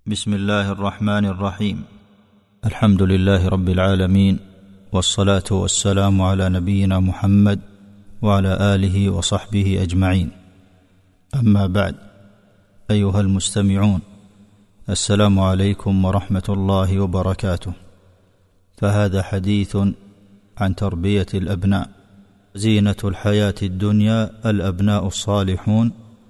بسم الله الرحمن الرحيم. الحمد لله رب العالمين، والصلاة والسلام على نبينا محمد وعلى آله وصحبه أجمعين. أما بعد، أيها المستمعون، السلام عليكم ورحمة الله وبركاته. فهذا حديث عن تربية الأبناء. زينة الحياة الدنيا الأبناء الصالحون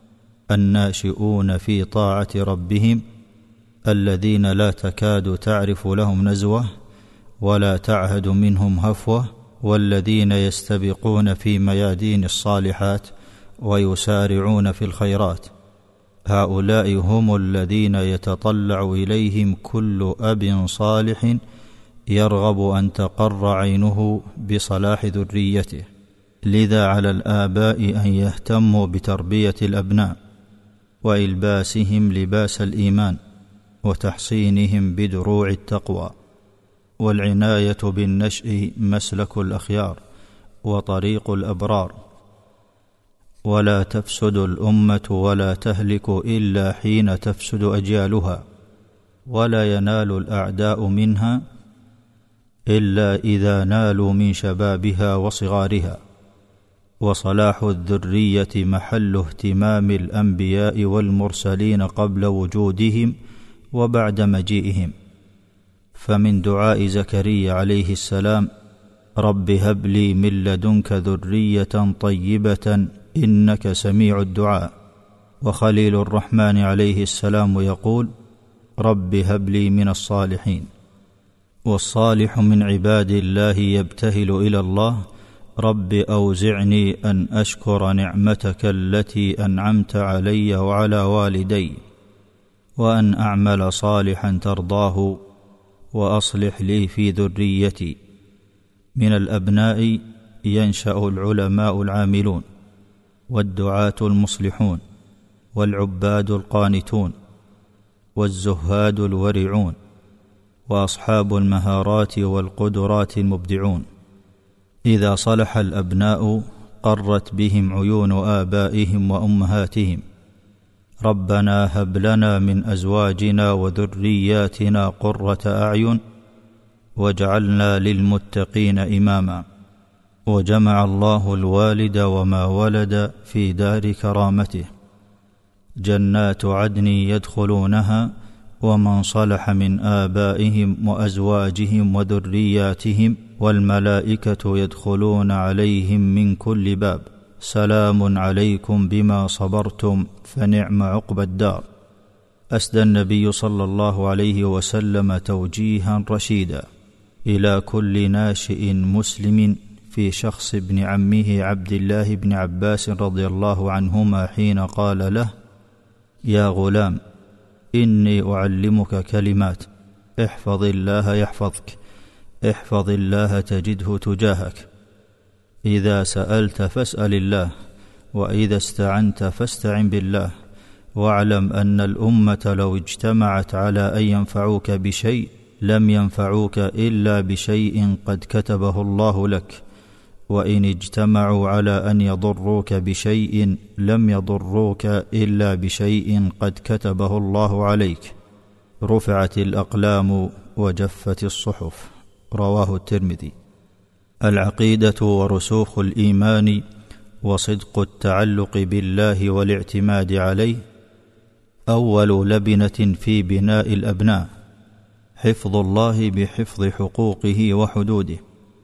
الناشئون في طاعة ربهم، الذين لا تكاد تعرف لهم نزوة ولا تعهد منهم هفوة، والذين يستبقون في ميادين الصالحات ويسارعون في الخيرات. هؤلاء هم الذين يتطلع إليهم كل أب صالح يرغب أن تقر عينه بصلاح ذريته. لذا على الآباء أن يهتموا بتربية الأبناء وإلباسهم لباس الإيمان وتحصينهم بدروع التقوى، والعناية بالنشء مسلك الأخيار وطريق الأبرار. ولا تفسد الأمة ولا تهلك إلا حين تفسد أجيالها، ولا ينال الأعداء منها إلا إذا نالوا من شبابها وصغارها. وصلاح الذرية محل اهتمام الأنبياء والمرسلين قبل وجودهم وبعد مجيئهم. فمن دعاء زكريا عليه السلام: رب هب لي من لدنك ذرية طيبة إنك سميع الدعاء. وخليل الرحمن عليه السلام يقول: رب هب لي من الصالحين. والصالح من عباد الله يبتهل إلى الله: رب أوزعني أن أشكر نعمتك التي أنعمت علي وعلى والدي، وأن أعمل صالحا ترضاه، وأصلح لي في ذريتي. من الأبناء ينشأ العلماء العاملون، والدعاة المصلحون، والعباد القانتون، والزهاد الورعون، وأصحاب المهارات والقدرات المبدعون. إذا صلح الأبناء قرت بهم عيون آبائهم وأمهاتهم: ربنا هب لنا من أزواجنا وذرياتنا قرة أعين واجعلنا للمتقين إماما. وجمع الله الوالد وما ولد في دار كرامته، جنات عدن يدخلونها ومن صلح من آبائهم وأزواجهم وذرياتهم، والملائكة يدخلون عليهم من كل باب، سلام عليكم بما صبرتم فنعم عقبى الدار. أسدى النبي صلى الله عليه وسلم توجيها رشيدا إلى كل ناشئ مسلم في شخص ابن عمه عبد الله بن عباس رضي الله عنهما، حين قال له: يا غلام، إني أعلمك كلمات، احفظ الله يحفظك، احفظ الله تجده تجاهك. إذا سألت فاسأل الله، وإذا استعنت فاستعن بالله. واعلم أن الأمة لو اجتمعت على أن ينفعوك بشيء لم ينفعوك إلا بشيء قد كتبه الله لك، وإن اجتمعوا على أن يضروك بشيء لم يضروك إلا بشيء قد كتبه الله عليك. رفعت الأقلام وجفت الصحف. رواه الترمذي. العقيدة ورسوخ الإيمان وصدق التعلق بالله والاعتماد عليه أول لبنة في بناء الأبناء. حفظ الله بحفظ حقوقه وحدوده،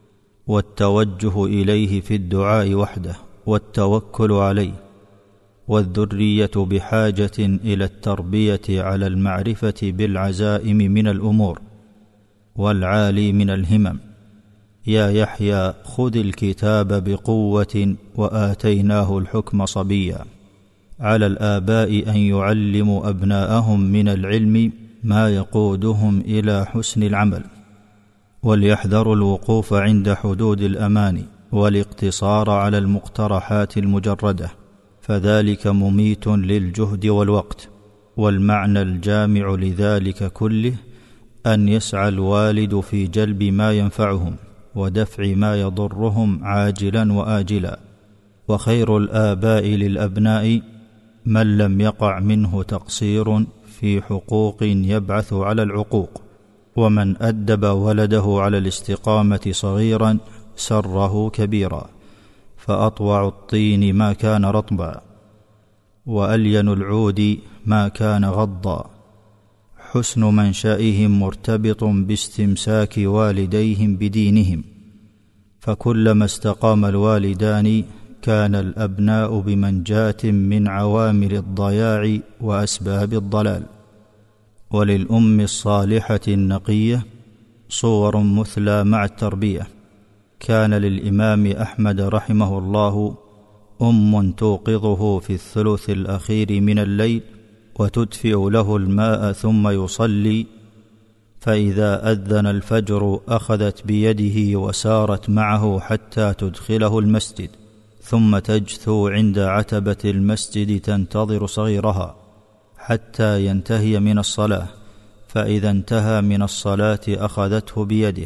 والتوجه إليه في الدعاء وحده، والتوكل عليه. والذرية بحاجة إلى التربية على المعرفة بالعزائم من الأمور والعالي من الهمم. يا يحيى خذ الكتاب بقوة وآتيناه الحكم صبيا. على الآباء أن يعلموا أبناءهم من العلم ما يقودهم إلى حسن العمل، وليحذروا الوقوف عند حدود الأمان والاقتصار على المقترحات المجردة، فذلك مميت للجهد والوقت. والمعنى الجامع لذلك كله أن يسعى الوالد في جلب ما ينفعهم ودفع ما يضرهم عاجلا وآجلا. وخير الآباء للأبناء من لم يقع منه تقصير في حقوق يبعث على العقوق، ومن أدب ولده على الاستقامة صغيرا سره كبيرا، فأطوع الطين ما كان رطبا، وألين العود ما كان غضا. حسن منشئهم مرتبط باستمساك والديهم بدينهم، فكلما استقام الوالدان كان الأبناء بمنجاة من عوامل الضياع وأسباب الضلال. وللأم الصالحة النقية صور مثلى مع التربية. كان للإمام أحمد رحمه الله أم توقظه في الثلث الأخير من الليل وتدفئ له الماء ثم يصلي، فإذا أذن الفجر أخذت بيده وسارت معه حتى تدخله المسجد، ثم تجثو عند عتبة المسجد تنتظر صغيرها حتى ينتهي من الصلاة، فإذا انتهى من الصلاة أخذته بيده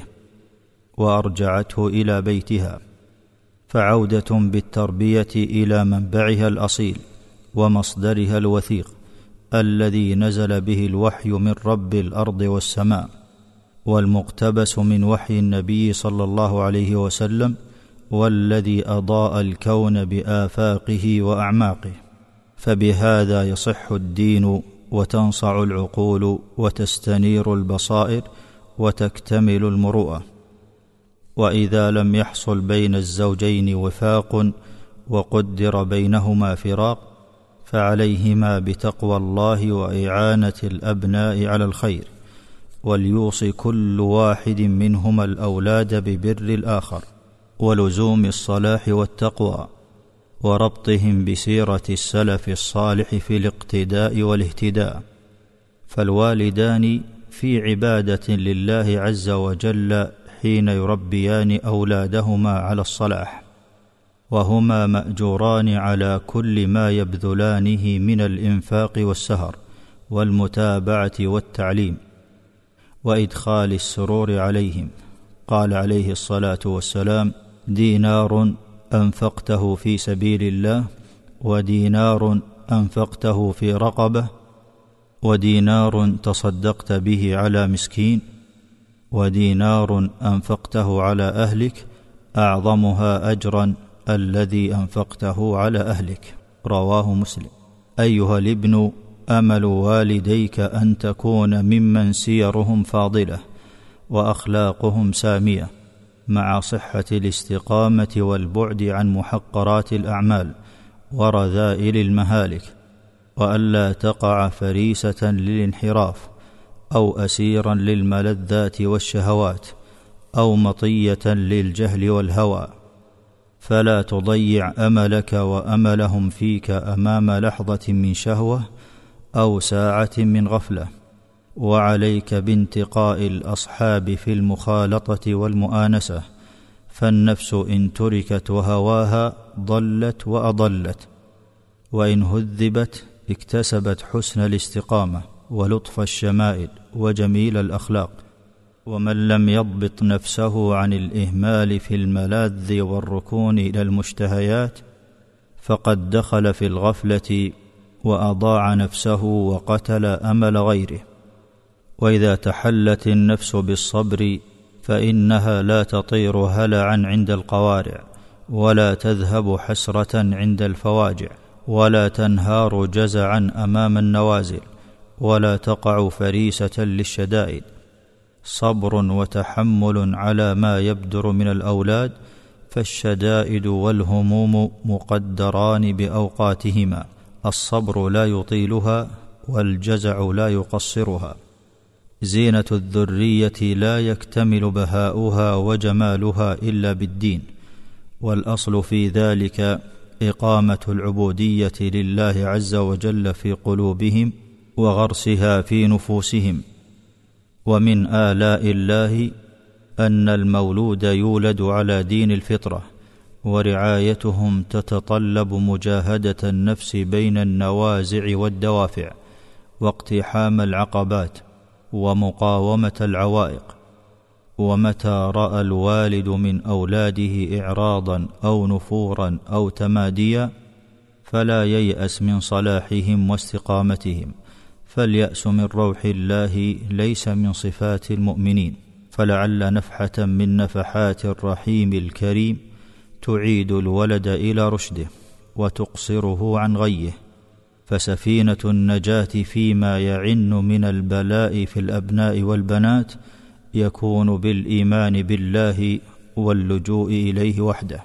وأرجعته إلى بيتها. فعودة بالتربية إلى منبعها الأصيل ومصدرها الوثيق الذي نزل به الوحي من رب الأرض والسماء، والمقتبس من وحي النبي صلى الله عليه وسلم، والذي أضاء الكون بآفاقه وأعماقه. فبهذا يصح الدين وتنصع العقول وتستنير البصائر وتكتمل المروءة. وإذا لم يحصل بين الزوجين وفاق وقدر بينهما فراق، فعليهما بتقوى الله وإعانة الأبناء على الخير، وليوصي كل واحد منهما الأولاد ببر الآخر ولزوم الصلاح والتقوى، وربطهم بسيرة السلف الصالح في الاقتداء والاهتداء. فالوالدان في عبادة لله عز وجل حين يربيان أولادهما على الصلاح، وهما مأجوران على كل ما يبذلانه من الإنفاق والسهر والمتابعة والتعليم وإدخال السرور عليهم. قال عليه الصلاة والسلام: دينار أنفقته في سبيل الله، ودينار أنفقته في رقبة، ودينار تصدقت به على مسكين، ودينار أنفقته على أهلك، أعظمها أجرا الذي أنفقته على أهلك. رواه مسلم. أيها الابن، أمل والديك أن تكون ممن سيرهم فاضلة وأخلاقهم سامية، مع صحة الاستقامة والبعد عن محقرات الأعمال ورذائل المهالك، وألا تقع فريسة للانحراف أو أسيرا للملذات والشهوات أو مطية للجهل والهوى. فلا تضيع أملك وأملهم فيك أمام لحظة من شهوة أو ساعة من غفلة. وعليك بانتقاء الأصحاب في المخالطة والمؤانسة، فالنفس إن تركت وهواها ضلت وأضلت، وإن هذبت اكتسبت حسن الاستقامة ولطف الشمائل وجميل الأخلاق. ومن لم يضبط نفسه عن الإهمال في الملاذ والركون إلى المشتهيات فقد دخل في الغفلة وأضاع نفسه وقتل أمل غيره. وإذا تحلت النفس بالصبر فإنها لا تطير هلعا عند القوارع، ولا تذهب حسرة عند الفواجع، ولا تنهار جزعا أمام النوازل، ولا تقع فريسة للشدائد. صبر وتحمل على ما يبدر من الأولاد، فالشدائد والهموم مقدران بأوقاتهما، الصبر لا يطيلها والجزع لا يقصرها. زينة الذرية لا يكتمل بهاؤها وجمالها إلا بالدين، والأصل في ذلك إقامة العبودية لله عز وجل في قلوبهم وغرسها في نفوسهم. ومن آلاء الله أن المولود يولد على دين الفطرة، ورعايتهم تتطلب مجاهدة النفس بين النوازع والدوافع، واقتحام العقبات، ومقاومة العوائق. ومتى رأى الوالد من أولاده إعراضا أو نفورا أو تماديا فلا ييأس من صلاحهم واستقامتهم، فاليأس من روح الله ليس من صفات المؤمنين، فلعل نفحة من نفحات الرحيم الكريم تعيد الولد إلى رشده وتقصره عن غيه. فسفينة النجاة فيما يعن من البلاء في الأبناء والبنات يكون بالإيمان بالله واللجوء إليه وحده.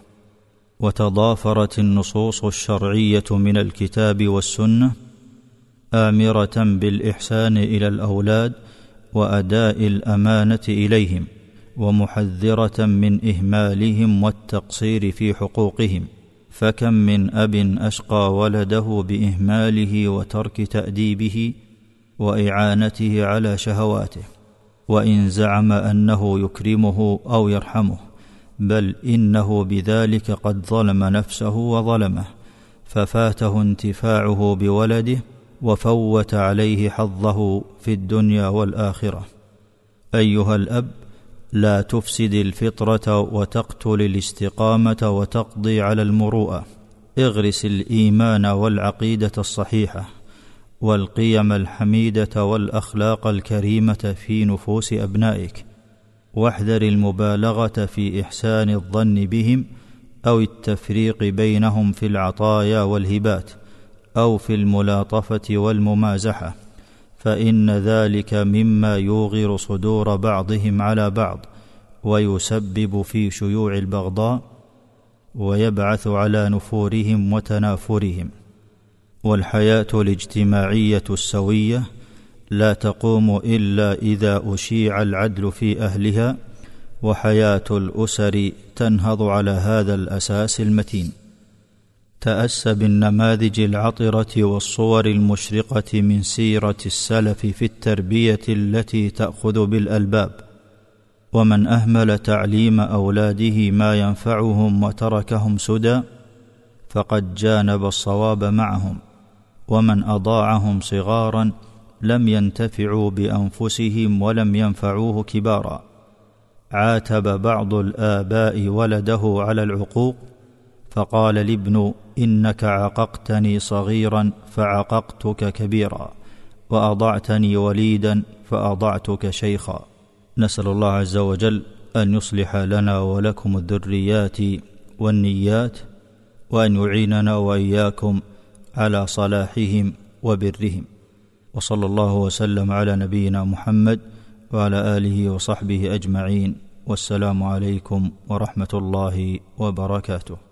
وتضافرت النصوص الشرعية من الكتاب والسنة آمرة بالإحسان إلى الأولاد وأداء الأمانة إليهم، ومحذرة من إهمالهم والتقصير في حقوقهم. فكم من أب أشقى ولده بإهماله وترك تأديبه وإعانته على شهواته، وإن زعم أنه يكرمه أو يرحمه، بل إنه بذلك قد ظلم نفسه وظلمه، ففاته انتفاعه بولده وفوت عليه حظه في الدنيا والآخرة. أيها الأب، لا تفسد الفطرة وتقتل الاستقامة وتقضي على المروءة. اغرس الإيمان والعقيدة الصحيحة والقيم الحميدة والأخلاق الكريمة في نفوس أبنائك، واحذر المبالغة في إحسان الظن بهم أو التفريق بينهم في العطايا والهبات أو في الملاطفة والممازحة، فإن ذلك مما يوغر صدور بعضهم على بعض ويسبب في شيوع البغضاء ويبعث على نفورهم وتنافرهم. والحياة الاجتماعية السوية لا تقوم إلا إذا أشيع العدل في أهلها، وحياة الأسر تنهض على هذا الأساس المتين. تأس بالنماذج العطرة والصور المشرقة من سيرة السلف في التربية التي تأخذ بالألباب، ومن أهمل تعليم أولاده ما ينفعهم وتركهم سدى فقد جانب الصواب معهم، ومن أضاعهم صغارا لم ينتفعوا بأنفسهم ولم ينفعوه كبارا. عاتب بعض الآباء ولده على العقوق فقال الابن: إنك عققتني صغيرا فعققتك كبيرا، وأضعتني وليدا فأضعتك شيخا. نسأل الله عز وجل أن يصلح لنا ولكم الذريات والنيات، وأن يعيننا وإياكم على صلاحهم وبرهم. وصلى الله وسلم على نبينا محمد وعلى آله وصحبه أجمعين، والسلام عليكم ورحمة الله وبركاته.